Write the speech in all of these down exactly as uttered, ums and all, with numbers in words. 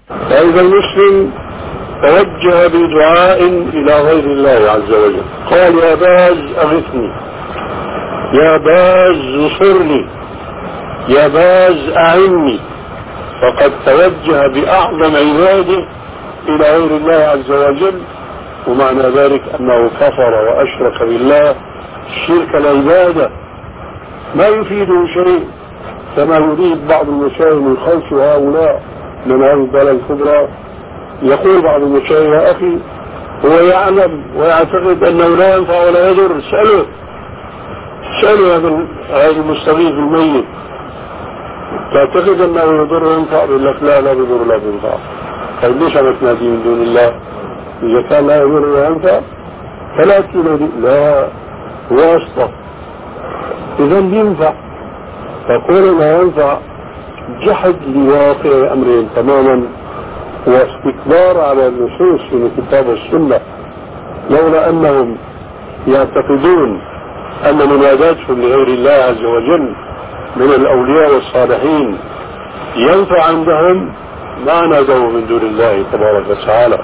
فإذا المسلم توجه بدعاء إلى غير الله عز وجل، قال يا باز أغثني، يا باز نصرني، يا باز أعني، فقد توجه بأعظم عباده إلى غير الله عز وجل، ومعنى ذلك أنه كفر وأشرك بالله شرك العبادة ما يفيده شيء، كما يريد بعض المشايخ من خوف هؤلاء من هذه الضلالة الكبرى. يقول بعض المشايخ يا أخي هو يعلم ويعتقد أنه لا ينفع ولا يضر، اسأله اسأله هذا المستغيث الميت تعتقد أنه يضر وينفع؟ يقول لك لا لا يضر لا ينفع. طيب ليش عم تنادي من دون الله؟ إذا كان لا يضر ولا ينفع فلا تنادي، لا هو أصلا إذا ينفع. فقول لا ينفع جحد لواقع أمرهم تماما واستكبار على النصوص من الكتاب والسنة، لولا أنهم يعتقدون أن مناداتهم لغير الله عز وجل من الأولياء والصالحين ينفع عندهم ما نادوا من دون الله تبارك وتعالى.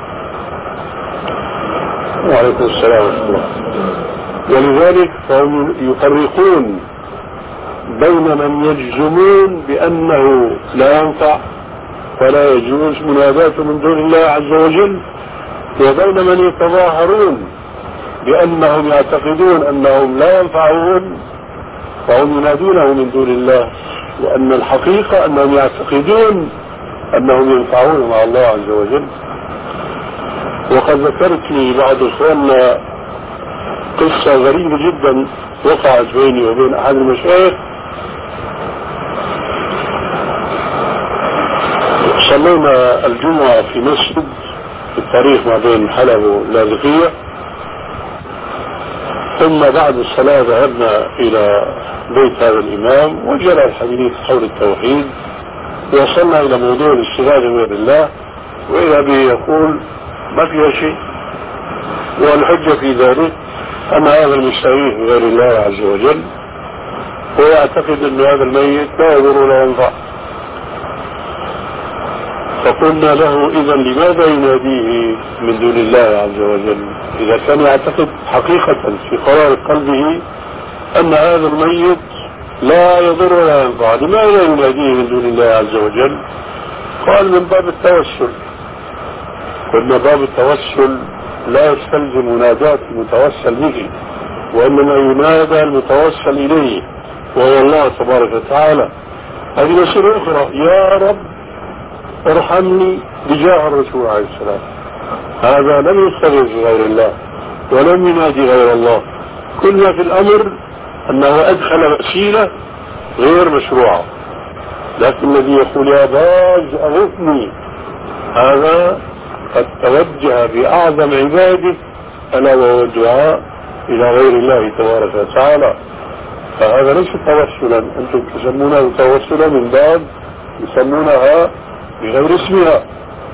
وعليكم السلام ورحمة الله. ولذلك فهم يفرقون بين من يجزمون بأنه لا ينفع ولا يجوز مناداته من دون الله عز وجل، وبين من يتظاهرون بأنهم يعتقدون أنهم لا ينفعون فهم ينادونه من دون الله، وأن الحقيقة أنهم يعتقدون أنهم ينفعون مع الله عز وجل. وقد ذكرت لي بعض إخواننا قصة غريبة جدا وقعت بيني وبين أحد المشايخ. صلينا الجمعة في مسجد في الطريق ما بين حلب واللاذقية، ثم بعد الصلاة ذهبنا إلى بيت هذا الإمام وجرى الحديث حول التوحيد، وصلنا إلى موضوع الاستغاثة بغير الله، وإذا به يقول ما فيها شيء، والحجة في ذلك أن هذا المستغيث بغير الله عز وجل ويعتقد أن هذا الميت لا يضر ولا ينفع. فقلنا له إذا لماذا يناديه من دون الله عز وجل إذا كان يعتقد حقيقة في قرار قلبه أن هذا الميت لا يضر ولا ينفع، لماذا يناديه من دون الله عز وجل؟ قال من باب التوسل. قلنا باب التوسل لا يستلزم مناداة المتوسل به، وإنما ينادى المتوسل إليه وهو الله تبارك وتعالى. هذه مسألة أخرى، يا رب ارحمني بجاه الرسول عليه السلام. هذا لم يستغيث بغير الله ولم ينادي غير الله. كل ما في الأمر أنه أدخل وسيلة غير مشروعة، لكن الذي يقول يا باز أغثني هذا قد توجه بأعظم عباده ألا وهو الدعاء إلى غير الله تبارك وتعالى. فهذا ليس توسلا، أنتم تسمونه توسلا من باب يسمونها بغير اسمها.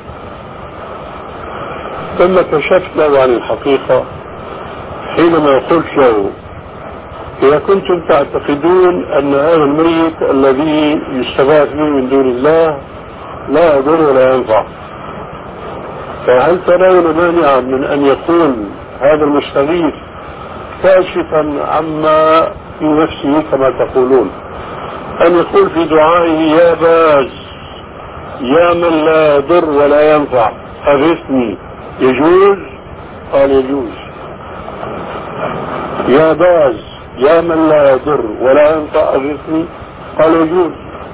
ثم كشفت له عن الحقيقة حينما قلت له إذا كنتم تعتقدون أن هذا الميت الذي يستغاث به من دون الله لا يضر ولا ينفع، فهل ترون مانعا من أن يكون هذا المستغيث كاشفا عما في نفسه كما تقولون، أن يقول في دعائه يا باز يا من لا يضر ولا ينفع أغثني، يجوز؟ قال يجوز. يا باز يا من لا يضر ولا ينفع أغثني، قال يجوز.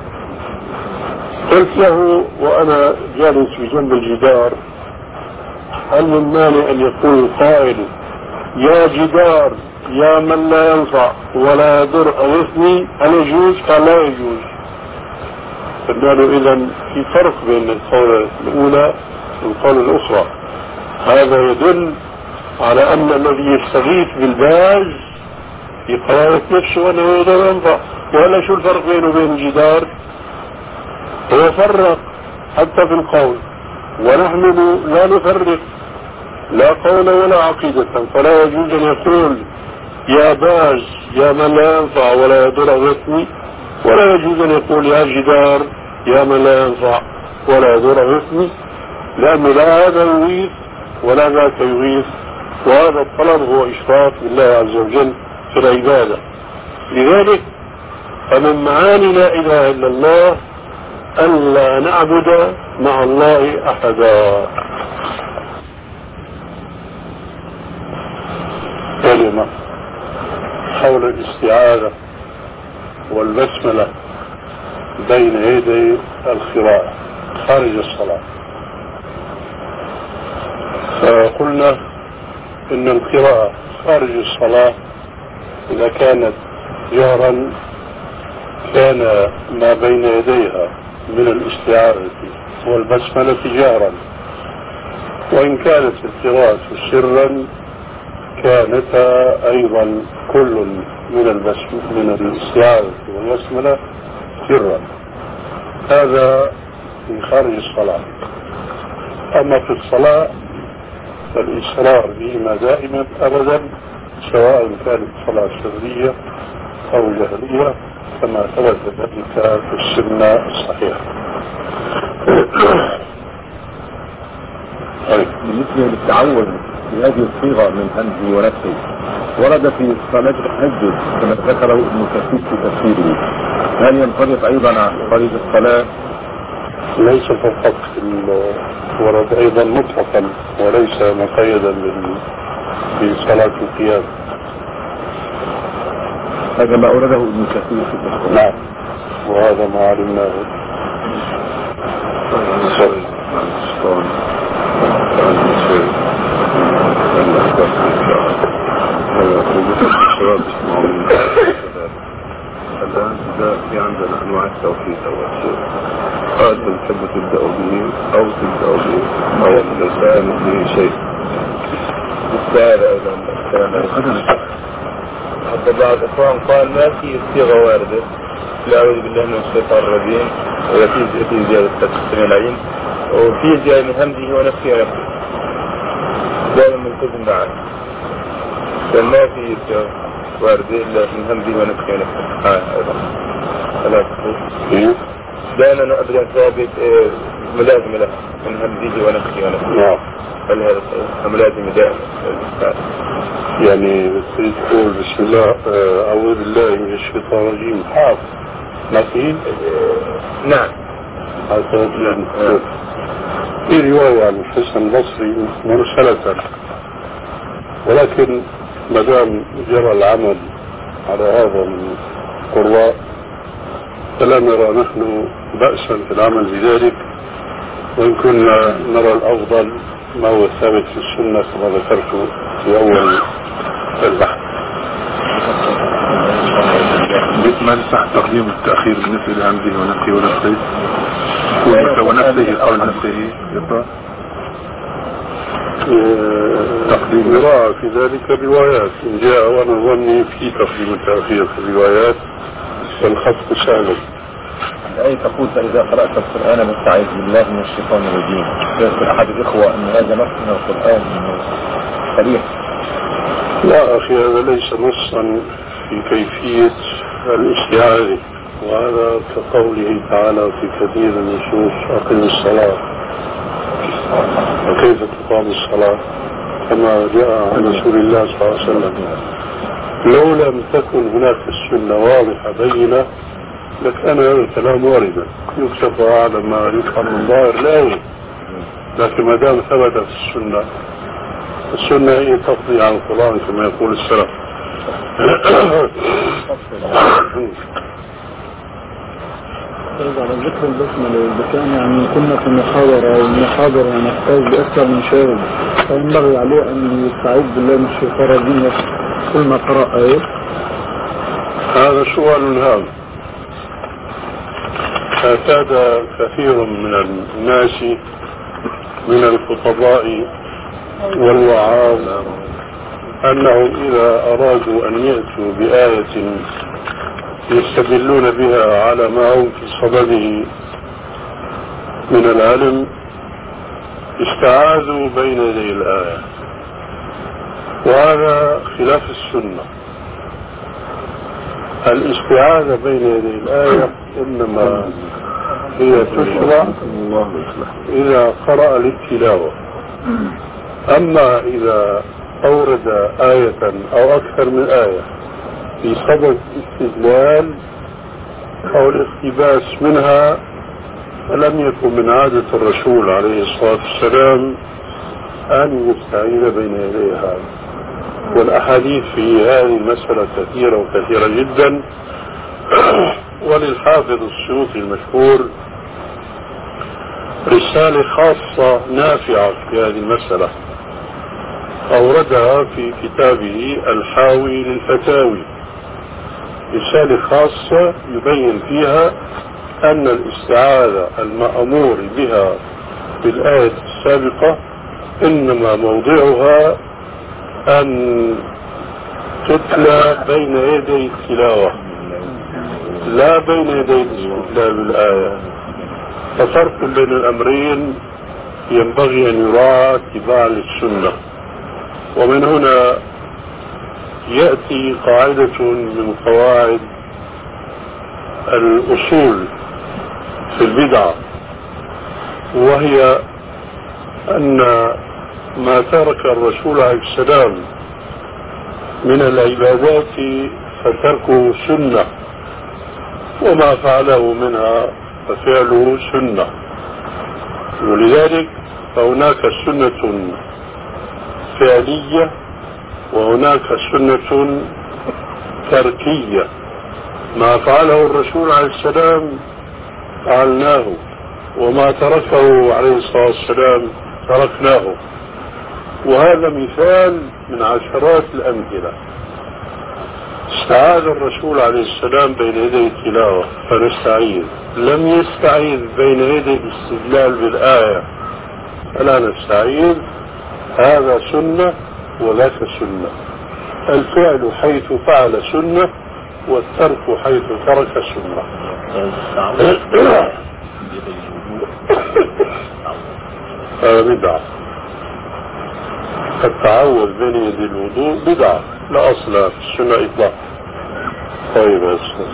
قلت له وأنا جالس في جنب الجدار هل من مانع أن يقول القائل يا جدار يا من لا ينفع ولا يضر أغثني، هل يجوز؟ قال لا يجوز. قلنا له إذن في فرق بين القول الأولى والقول الأخرى. هذا يدل على أن الذي يستغيث بالباز يقرأ نفسه أنه يضر ينفع، ولا شو الفرق بينه وبين الجدار؟ هو فرق حتى في القول، ونحن لا نفرق لا قول ولا عقيدة، فلا يجوز أن يقول يا باز يا من لا ينفع ولا يضر أغثني، ولا يجوز أن يقول يا جدار يا من لا ينفع ولا يضر غثني، لأنه لا هذا يغيث ولا ذاك يغيث، وهذا الطلب هو إشراك بالله عز وجل في العبادة. لذلك فمن معاني لا إله إلا الله ألا نعبد مع الله أحدا. كلمة حول الاستعاذة والبسملة بين يدي القراءة خارج الصلاة. فقلنا إن القراءة خارج الصلاة إذا كانت جهرا كان ما بين يديها من الاستعاذة والبسملة جهرا، وإن كانت القراءة سرا كانتا أيضا كل من البسم من الاستعاذة والبسملة سرا. هذا في خارج الصلاة. أما في الصلاة فالإصرار بهما دائما أبدا، سواء كانت صلاة سرية أو جهرية، كما ثبت ذلك في السنة الصحيحة. بالنسبة للتعوذ بهذه الصيغة من همزه ونفسه ورد في صلاة التهجد كما ذكره ابن كثير في تفسيره، هل ينطبق أيضا على خارج الصلاة؟ ليس فقط، ورد أيضا مطلقا وليس مقيدا بصلاة القيام. هذا ما أورده ابن كثير في تفسيره. نعم، وهذا ما علمناه. الآن في عندنا أنواع التوحيد أول شيء، هذا تحب تبدأ به أو تبدأ به أو ليس به شيء. بالسهل أيضا حتى بعض الإخوان قال ما في صيغة واردة لا أعوذ بالله من الشيطان الرجيم وفي في زيادة السميع العليم وفي زيادة من همزه ونفسه ونفسه دائما ملتزم معه، فما في واردة إلا من همزه ونفسه ونفسه. ها أيضا ثلاث دائما أبدا ثابت ملازمة له من همزه ونفسه ونفسه. هل هذا ملازم دائما؟ يعني تقول بسم الله أعوذ بالله من الشيطان الرجيم حاف ما فيه؟ نعم. في رواية عن الحسن البصري مرسلة، ولكن ما دام جرى العمل على هذا القراء فلا نرى نحن بأسا في العمل بذلك، وإن كنا نرى الأفضل ما هو ثابت في السنة كما ذكرت في أول البحث. ما لسح تقديم التأخير بالنسبة لعمده ونفسه ونفسه ونفسه قول نفسه يطلع تقديم يرى في ذلك روايات إن جاء، وأنا ظني في تقديم التأخير في الروايات والخط سهل. الآية تقول فإذا قرأت القرآن فاستعذ بالله من الشيطان الرجيم. يذكر أحد الإخوة أن هذا نص من القرآن صريح. لا أخي، هذا ليس نصا في كيفية الاستعاذة، وهذا كقوله تعالى في كثير من النصوص أقم الصلاة، وكيف تقام الصلاة كما جاء عن رسول الله صلى الله عليه وسلم. لو لم تكن هناك السنة واضحة بينة لكان هذا الكلام واردا يكشف على ما يفهم من ظاهر الآية، لكن ما دام ثبت في السنة، السنة هي تقضي على القرآن كما يقول السلف. على ذكر البسملة، إذا كان يعني كنا في محاضرة والمحاضرة نحتاج لأكثر من شاهد، فينبغي عليه أن يستعيذ بالله من الشيطان الرجيم كل ما قرأ آية. هذا سؤال هام. اعتاد كثير من الناس من الخطباء والوعاظ أنهم إذا أرادوا أن يأتوا بآية يستدلون بها على ما هم في صدده من العلم استعاذوا بين يدي الآية، وهذا خلاف السنة. الاستعاذة بين يدي الآية إنما هي تشرع إذا قرأ للتلاوة. أما إذا أورد آية أو أكثر من آية في صدد استدلال أو الاقتباس منها فلم يكن من عادة الرسول عليه الصلاة والسلام أن يستعين بين يديها. والأحاديث في هذه المسألة كثيرة وكثيرة جدا. وللحافظ السيوطي المشهور رسالة خاصة نافعة في هذه المسألة أوردها في كتابه الحاوي للفتاوي، رسالة خاصة يبين فيها أن الاستعاذة المأمور بها في الآية السابقة إنما موضعها أن تتلى بين يدي التلاوة لا بين يدي الاستدلال بالآية. ففرق بين الأمرين ينبغي أن يراعى اتباعا للسنة. ومن هنا يأتي قاعدة من قواعد الأصول في البدعة، وهي أن ما ترك الرسول عليه السلام من العبادات فتركه سنة، وما فعله منها ففعله سنة. ولذلك فهناك سنة فعلية وهناك سنة تركية. ما فعله الرسول عليه السلام فعلناه، وما تركه عليه الصلاة والسلام تركناه. وهذا مثال من عشرات الأمثلة. استعاذ الرسول عليه السلام بين يدي التلاوة فنستعيذ، لم يستعيذ بين يدي الاستدلال بالآية فلا نستعيذ. هذا سنة وذاك سنة. الفعل حيث فعل سنة والترك حيث ترك سنة. هذا بدعة. التعوذ بين يدي الوضوء بدعة لا أصل في السنة إطلاقا. طيب يا أستاذ.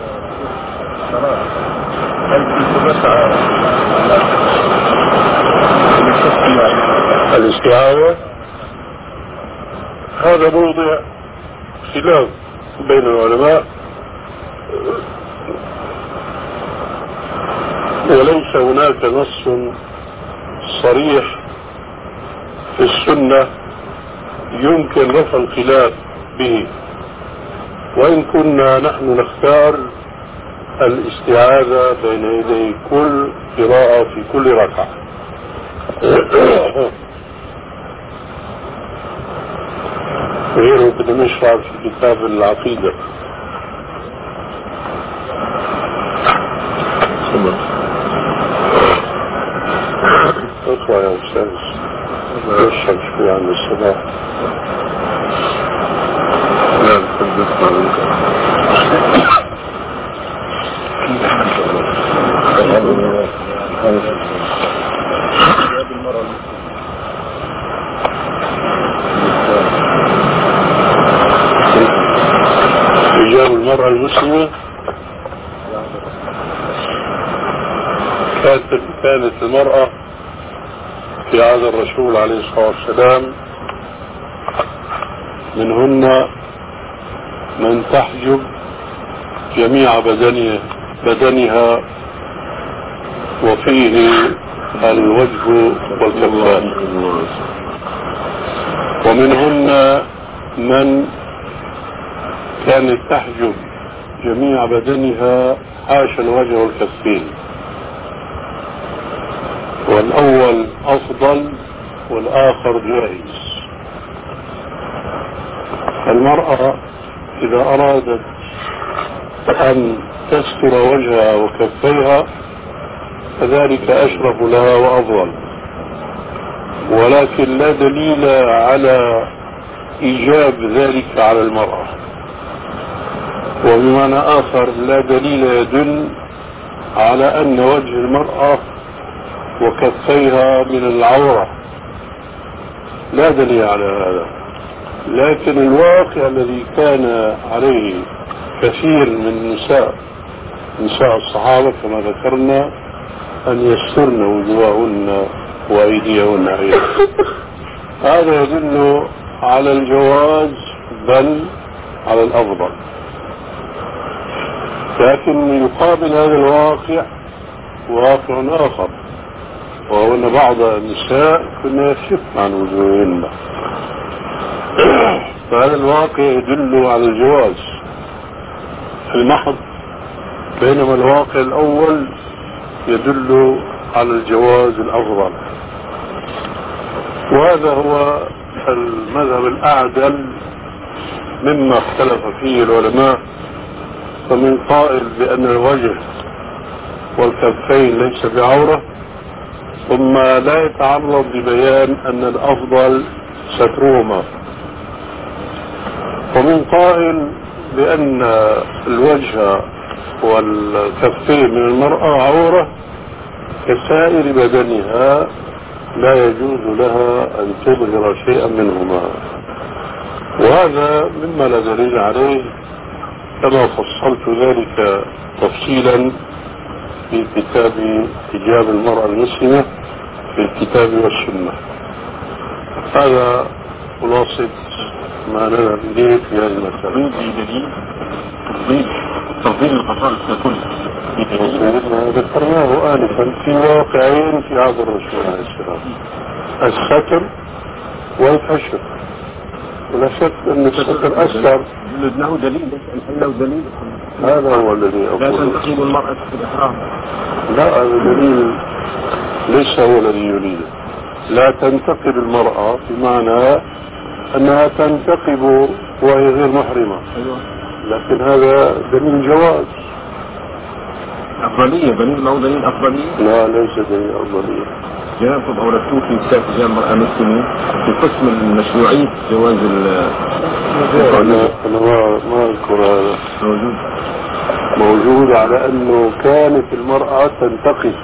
الاستعاذة هذا موضع خلاف بين العلماء، وليس هناك نص صريح في السنة يمكن رفع الخلاف به، وإن كنا نحن نختار الاستعاذة بين يدي كل قراءة في كل ركعة. غيره بدنا نشرع في كتاب العقيدة. اقرأ يا أستاذ. اشرب شوي عن الصباح. لا تحدثنا عنك. حجاب المرأة المسلمة كانت المرأة في عهد الرسول عليه الصلاة والسلام منهن من تحجب جميع بدنها, بدنها وفيه الوجه والكفان، ومنهن من كانت تحجب جميع بدنها حاشا الوجه والكفين، والأول أفضل والآخر جائز. المرأة إذا أرادت أن تستر وجهها وكفيها فذلك أشرف لها وأفضل، ولكن لا دليل على إيجاب ذلك على المرأة. وبمعنى آخر لا دليل يدل على أن وجه المرأة وكفيها من العورة، لا دليل على هذا. لكن الواقع الذي كان عليه كثير من النساء نساء الصحابة كما ذكرنا أن يسترن وجوههن وأيديهن أيضا. هذا يدل على الجواز بل على الأفضل. لكن يقابل هذا الواقع واقع آخر، وهو أن بعض النساء كنا يكشفن عن وجوههن، فهذا الواقع يدل على الجواز المحض، بينما الواقع الأول يدل على الجواز الأفضل. وهذا هو المذهب الأعدل مما اختلف فيه العلماء. فمن قائل بأن الوجه والكفين ليس بعورة، ثم لا يتعرض ببيان أن الأفضل سترهما. ومن قائل بأن الوجه والكفين من المرأة عورة كسائر بدنها، لا يجوز لها أن تظهر شيئا منهما. وهذا مما لا دليل عليه، كما فصلت ذلك تفصيلا في كتاب حجاب المرأة المسلمة في الكتاب والسنة. هذا خلاصة ما نذهب إليه في هذه المسألة. دليل تفضيل القصائد ككل ذكرناه آنفا في واقعين في عهد الرسول عليه السلام: الستر والحشر. ولا شك أن الستر أسر له دليل، له دليل. هذا هو الذي أقول. لا تنتقب المرأة في الإحرام. لا، هذا دليل ليس هو الذي يريده. لا تنتقب المرأة بمعنى أنها تنتقب وهي غير محرمة، لكن هذا دليل جواز. أفضلية، دليل ما هو دليل أفضلية؟ لا، ليس دليل أفضلية. جنابكم أوردتوه في كتاب حجاب المرأة المسلمة في قسم المشروعية جواز ال أنا أنا ما ما أذكر هذا. موجود موجود على أنه كانت المرأة تنتقب.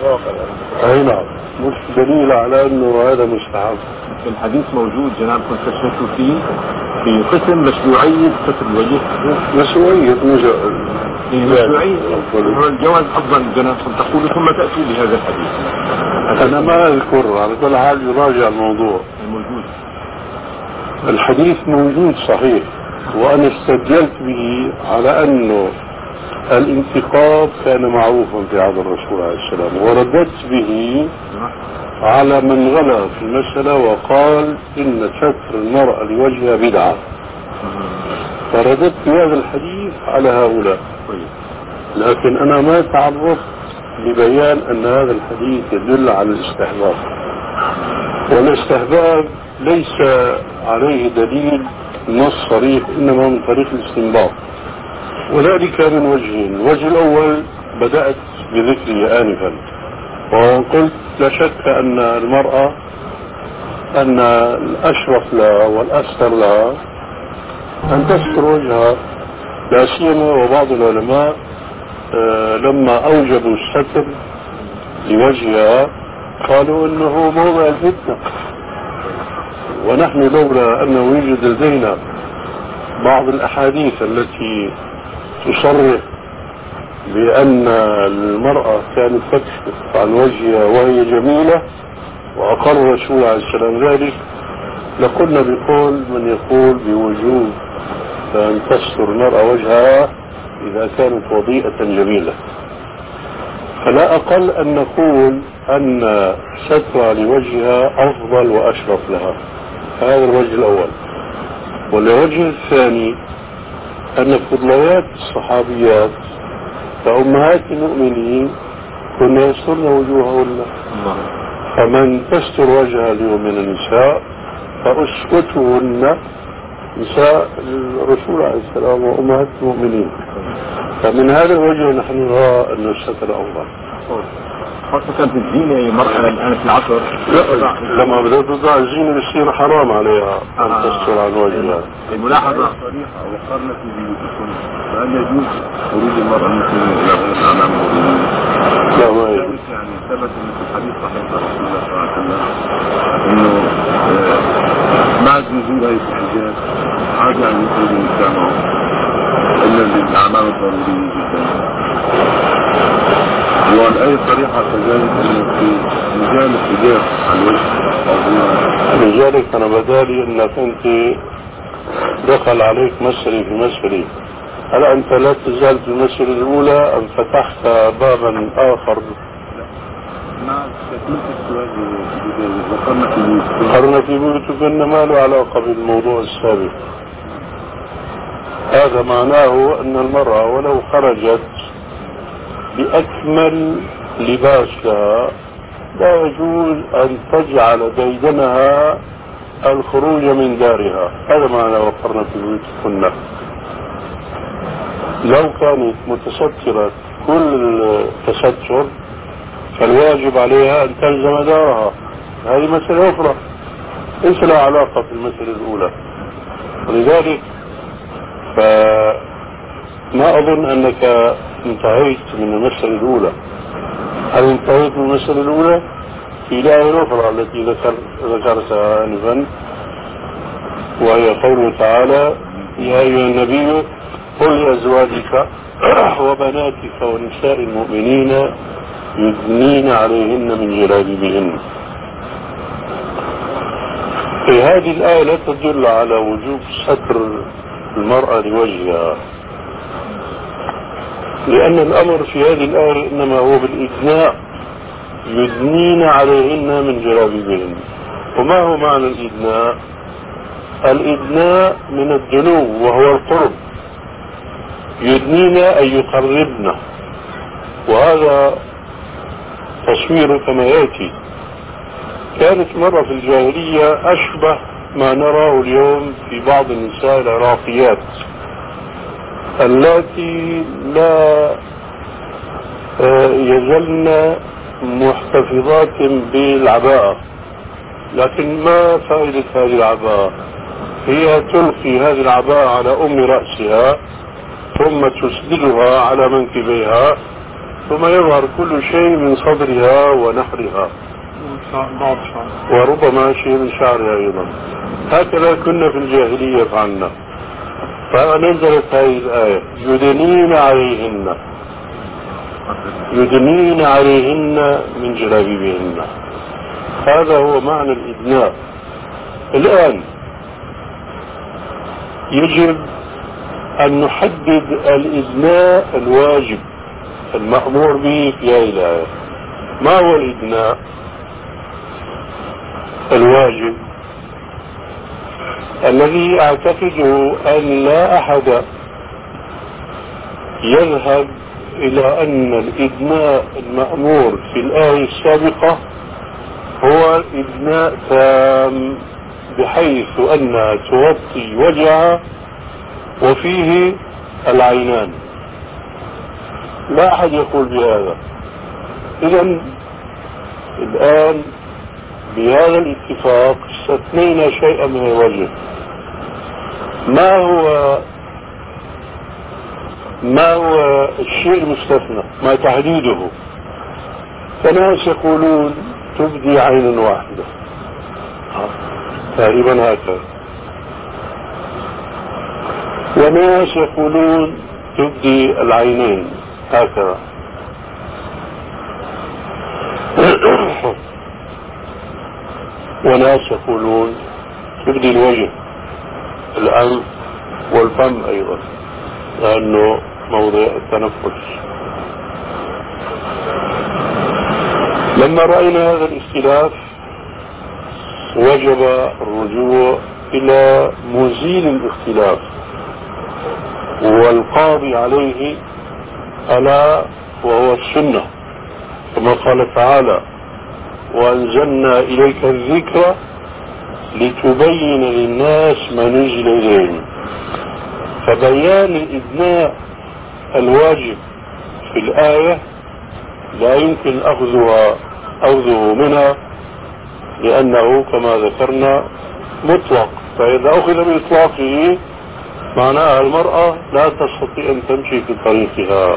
أي نعم، مش دليل على أنه هذا مستحب. في الحديث موجود جنابكم تشرحوا فيه في قسم مشروعية ستر الوجه. مشروعية مجرد مشروعية هو الجواز أفضل جنابكم تقول ثم تأتوا بهذا الحديث. أنا ما أذكر، على كل حال يراجع الموضوع. الموجود الحديث موجود صحيح، وأنا استدلت به على أنه الانتقاب كان معروفا في عهد الرسول عليه السلام، ورددت به على من غلا في المسألة وقال إن ستر المرأة لوجهها بدعة، فرددت بهذا الحديث على هؤلاء. لكن أنا ما تعرضت لبيان أن هذا الحديث يدل على الاستحباب، والاستحباب ليس عليه دليل نص صريح، إنما من طريق الاستنباط، وذلك من وجهين. الوجه الأول بدأت بذكره آنفا، وقلت لا شك أن المرأة أن الأشرف لها والأستر لها أن تستر وجهها، لا سيما وبعض العلماء آه لما أوجبوا الستر لوجهها قالوا إنه موضع الفتنة. ونحن لولا أنه يوجد لدينا بعض الأحاديث التي تصرح بأن المرأة كانت تكشف عن وجهها وهي جميلة، وأقر الرسول عليه السلام ذلك، لقلنا بقول من يقول بوجوب أن تستر المرأة وجهها إذا كانت وضيئة جميلة. فلا أقل أن نقول أن سترها لوجهها أفضل وأشرف لها. هذا الوجه الأول. والوجه الثاني أن فضليات الصحابيات فأمهات المؤمنين كنا يسترن وجوههن، فمن تستر وجهها اليوم من النساء فأسوتهن نساء الرسول عليه السلام وأمهات المؤمنين. فمن هذا الوجه نحن نرى أن الستر أفضل، خاصة في الزينة. المرأة الآن في العصر لا، لما بدأت تضع الزينة بيصير حرام عليها أن آه. تستر عن وجهها. الملاحظة صريحة وقرنة في بيوتكم، فهل يجوز خروج المرأة المسلمة إلى غير الأعلام المؤمنين؟ لا، ما يجوز. يعني ثبت في الحديث صحيح رسول الله صلى الله عليه وسلم إنه بعد نزول آية الحجاب عاد أن يخرج النساء معهم إلا للأعمال الضرورية جدا. والآية صريحة كذلك أنه في مجال الحجاب عن وجه. لذلك أنا بدالي أنك أنت دخل عليك مسألة في مسألة، هل أنت لا تزال في المسألة الأولى أم فتحت بابا آخر؟ نعم، تكملة السؤال ذكرنا في بيوتكم. ذكرنا في بيوتكم ما له علاقة بالموضوع السابق. هذا معناه أن المرأة ولو خرجت بأكمل لباس لها لا يجوز أن تجعل ديدنها الخروج من دارها. هذا معنى وقرنا في بيوتكن. لو كانت متسترة كل تستر فالواجب عليها أن تلزم دارها. هذه مسألة أخرى ليس لها علاقة في المسألة الأولى. ولذلك فما أظن أنك انتهيت من المسألة الأولى. هل انتهيت من المسألة الأولى؟ في الآية الأخرى التي ذكر ذكرتها آنفا، وهي قوله تعالى: يا أيها النبي قل لأزواجك وبناتك ونساء المؤمنين يدنين عليهن من جلابيبهن. في هذه الآية لا تدل على وجوب ستر المرأة لوجهها، لأن الأمر في هذه الآية إنما هو بالإدناء، يدنين عليهن من جلابيبهن. وما هو معنى الإدناء؟ الإدناء من الدنو وهو القرب، يدنين أي يقربن، وهذا تصوير كما يأتي. كانت مرة في الجاهلية أشبه ما نراه اليوم في بعض النساء العراقيات اللاتي لا يزلن محتفظات بالعباءة، لكن ما فائدة هذه العباءة؟ هي تلقي هذه العباءة على أم رأسها ثم تسدلها على منكبيها ثم يظهر كل شيء من صدرها ونحرها وربما شيء من شعرها أيضا. هكذا كنا في الجاهلية فعلنا. فنزلت هذه الآية: يدنين عليهن يدنين عليهن من جلابيبهن. هذا هو معنى الإدناء. الآن يجب أن نحدد الإدناء الواجب المأمور به في هذه الآية. ما هو الإدناء الواجب الذي أعتقده أن لا أحد يذهب إلى أن الإدناء المأمور في الآية السابقة هو إدناء تام بحيث أنها تغطي وجهها وفيه العينان. لا أحد يقول بهذا. إذن الآن بهذا الاتفاق استثنينا شيئا من الوجه. ما هو ما هو الشيء المستثنى؟ ما تحديده؟ فناس يقولون تبدي عين واحدة تقريبا هكذا، وناس يقولون تبدي العينين هكذا، وناس يقولون تبدي الوجه، الأنف والفم أيضا لأنه موضع التنفس. لما رأينا هذا الاختلاف وجب الرجوع إلى مزيل الاختلاف والقاضي عليه ألا وهو السنة، كما قال تعالى: وأنزلنا إليك الذكر لتبين للناس ما نزل إليهم. فبيان الإدناء الواجب في الآية لا يمكن أخذها أخذه منها لأنه كما ذكرنا مطلق، فإذا أخذ بإطلاقه معناها المرأة لا تستطيع أن تمشي في طريقها.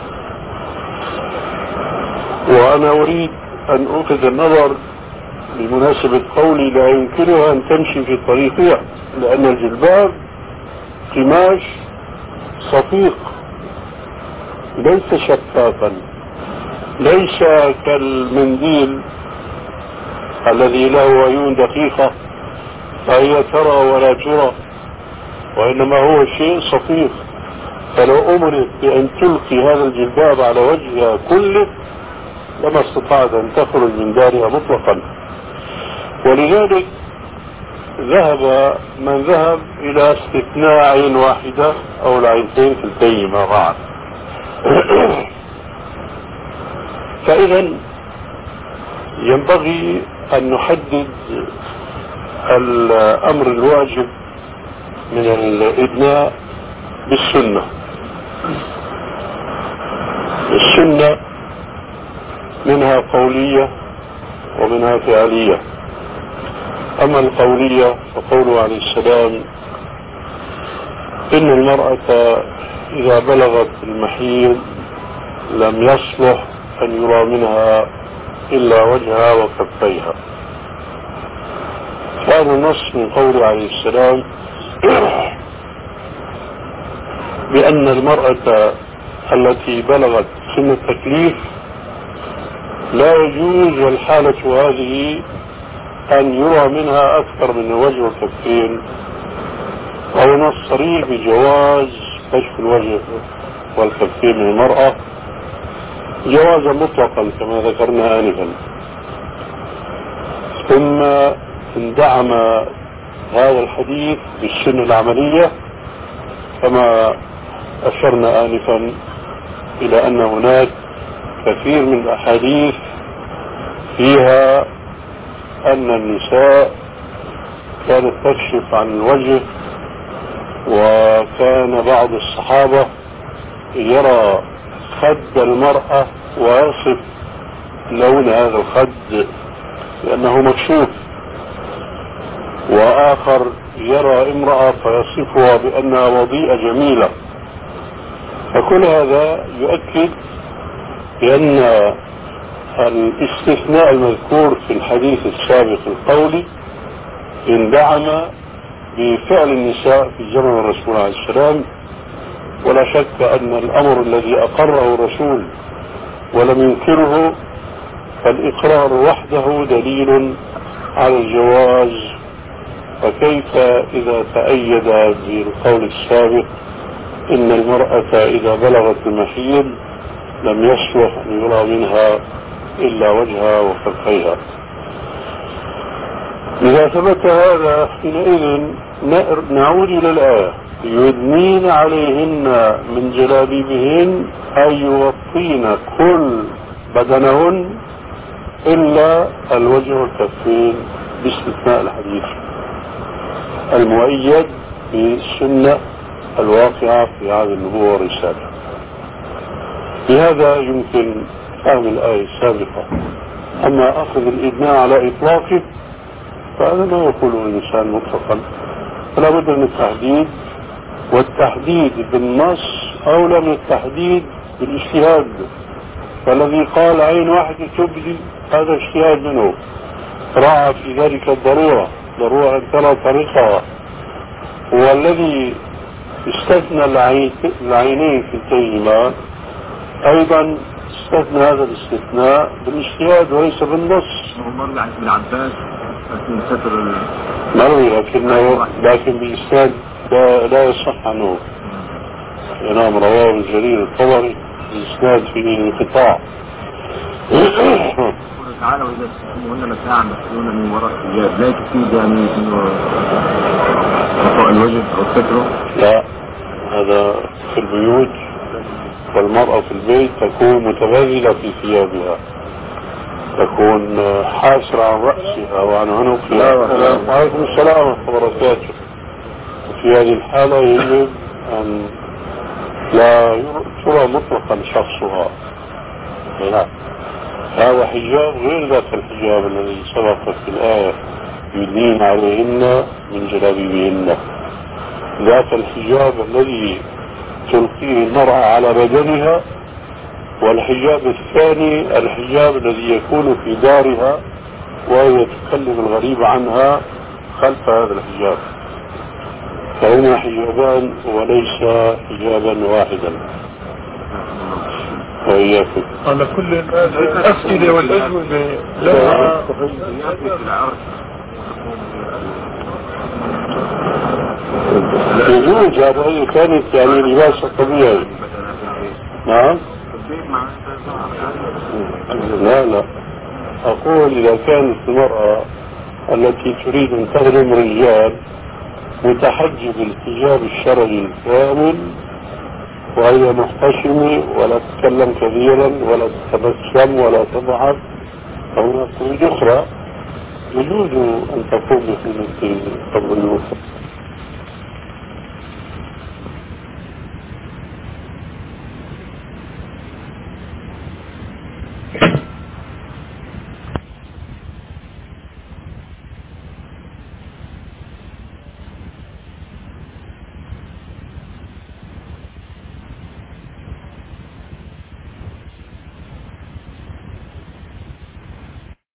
وأنا أريد أن أخذ النظر بمناسبة قولي لا يمكنها أن تمشي في طريقها، لأن الجلباب قماش صفيق ليس شفافا، ليس كالمنديل الذي له عيون دقيقة فهي ترى ولا ترى، وإنما هو شيء صفيف. فلو أمرت بأن تلقي هذا الجلباب على وجهها كله لما استطاعت أن تخرج من دارها مطلقا. ولذلك ذهب من ذهب إلى استثناء عين واحدة أو العينتين في التي ما بعد. فإذا ينبغي أن نحدد الأمر الواجب من الإدناء بالسنة. السنة منها قولية ومنها فعلية. أما القولية فقوله عليه السلام إن المرأة إذا بلغت المحيض لم يصلح أن يرى منها إلا وجهها وكفيها. هذا النص من قوله عليه السلام بأن المرأة التي بلغت سن التكليف لا يجوز والحالة هذه أن يرى منها أكثر من الوجه والكفين، أو نص صريح بجواز كشف الوجه والكفين من المرأة جوازا مطلقا كما ذكرنا آنفا. ثم اندعم هذا الحديث بالسنة العملية كما أشرنا آنفا إلى أن هناك كثير من الأحاديث فيها أن النساء كانت تكشف عن الوجه، وكان بعض الصحابة يرى خد المرأة ويصف لون هذا الخد لأنه مكشوف، وآخر يرى امرأة فيصفها بأنها وضيئة جميلة. فكل هذا يؤكد بأن الاستثناء المذكور في الحديث السابق القولي اندعم بفعل النساء في زمن الرسول عليه السلام. ولا شك أن الأمر الذي أقره الرسول ولم ينكره فالإقرار وحده دليل على الجواز، فكيف إذا تأيد بالقول السابق إن المرأة إذا بلغت المحيض لم يصلح أن يرى منها إلا وجهها وكفيها. إذا ثبت هذا حينئذ نعود إلى الآية يدنين عليهن من جلابيبهن أي يغطين كل بدنهن إلا الوجه والكفين باستثناء الحديث المؤيد بالسنة الواقعة في هذه النبوة والرسالة. بهذا يمكن فهم الآية السابقة. أما أخذ الإدناء على إطلاقه فهذا ما يقوله الإنسان مطلقا، فلا بد من التحديد، والتحديد بالنص أولى من التحديد بالاجتهاد. فالذي قال عين واحدة تبدي هذا اجتهاد منه، راعى في ذلك الضرورة، ضرورة أن ترى طريقها. والذي استثنى العينين في الكلمة أيضا استثنى هذا الاستثناء بالاجتهاد وليس بالنص. مرجع ابن عباس في ستر مروي لكنه لكن بالإسناد لا, لا يصح عنه. ينام رواه الجليل الطبري الإسناد فيه انقطاع. تعالى وإذا استثنوهن متاعا مسؤولون من وراء الحجاب لا تفيد يعني إنه غطاء الوجه أو ستره؟ لا، هذا في البيوت، والمرأة في البيت تكون متبذلة في ثيابها، تكون حاسرة عن رأسها وعن عنقها. وعليكم السلام ورحمة الله وبركاته. في هذه الحالة يجب أن لا ترى مطلقا شخصها. لا، هذا حجاب غير ذاك الحجاب الذي سبق في الآية يدنين عليهن من جلابيبهن. ذاك الحجاب الذي تلقيه المرأة على بدنها، والحجاب الثاني الحجاب الذي يكون في دارها وهي تكلم الغريب عنها خلف هذا الحجاب. فهما حجابان وليس حجابا واحدا. وإياكم. على كل الأسئلة والأجوبة لها يجوز هذا أي كانت يعني لباس طبيعي. نعم. لا لا أقول إذا كانت المرأة التي تريد أن تخدم رجال متحجب الحجاب الشرعي الكامل وهي محتشمة ولا تتكلم كثيرا ولا تتبسم ولا تضحك أو نقول أخرى يجوز أن تقوم بخدمة قبل الوصول.